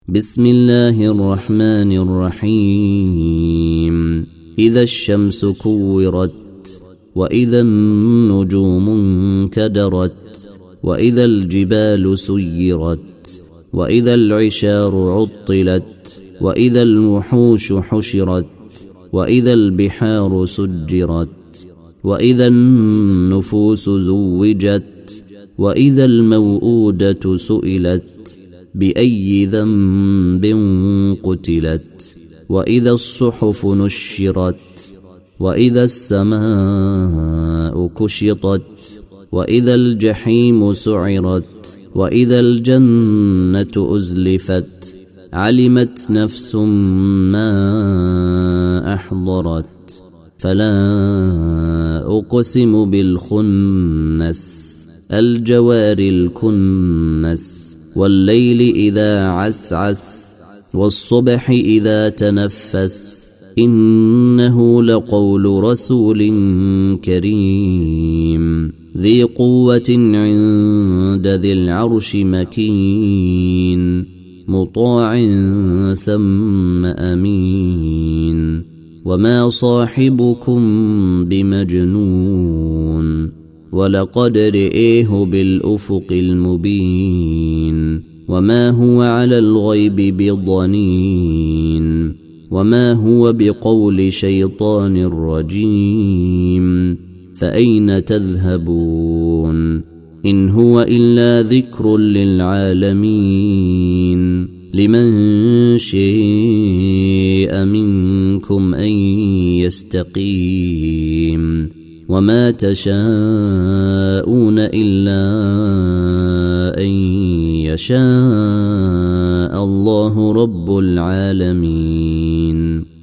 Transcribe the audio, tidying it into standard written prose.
بسم الله الرحمن الرحيم إذا الشمس كورت وإذا النجوم انكدرت وإذا الجبال سيرت وإذا العشار عطلت وإذا الوحوش حشرت وإذا البحار سجرت وإذا النفوس زوجت وإذا الموءودة سئلت بأي ذنب قتلت وإذا الصحف نشرت وإذا السماء كشطت وإذا الجحيم سعرت وإذا الجنة أزلفت علمت نفس ما أحضرت فلا أقسم بالخنس الجوار الكنس والليل إذا عسعس والصبح إذا تنفس إنه لقول رسول كريم ذي قوة عند ذي العرش مكين مطاع ثم أمين وما صاحبكم بمجنون ولقد رئيه بالأفق المبين وما هو على الغيب بضنين وما هو بقول شيطان رجيم فأين تذهبون إن هو إلا ذكر للعالمين لمن شاء منكم أن يستقيم وما تشاءون إلا أن يشاء الله رب العالمين.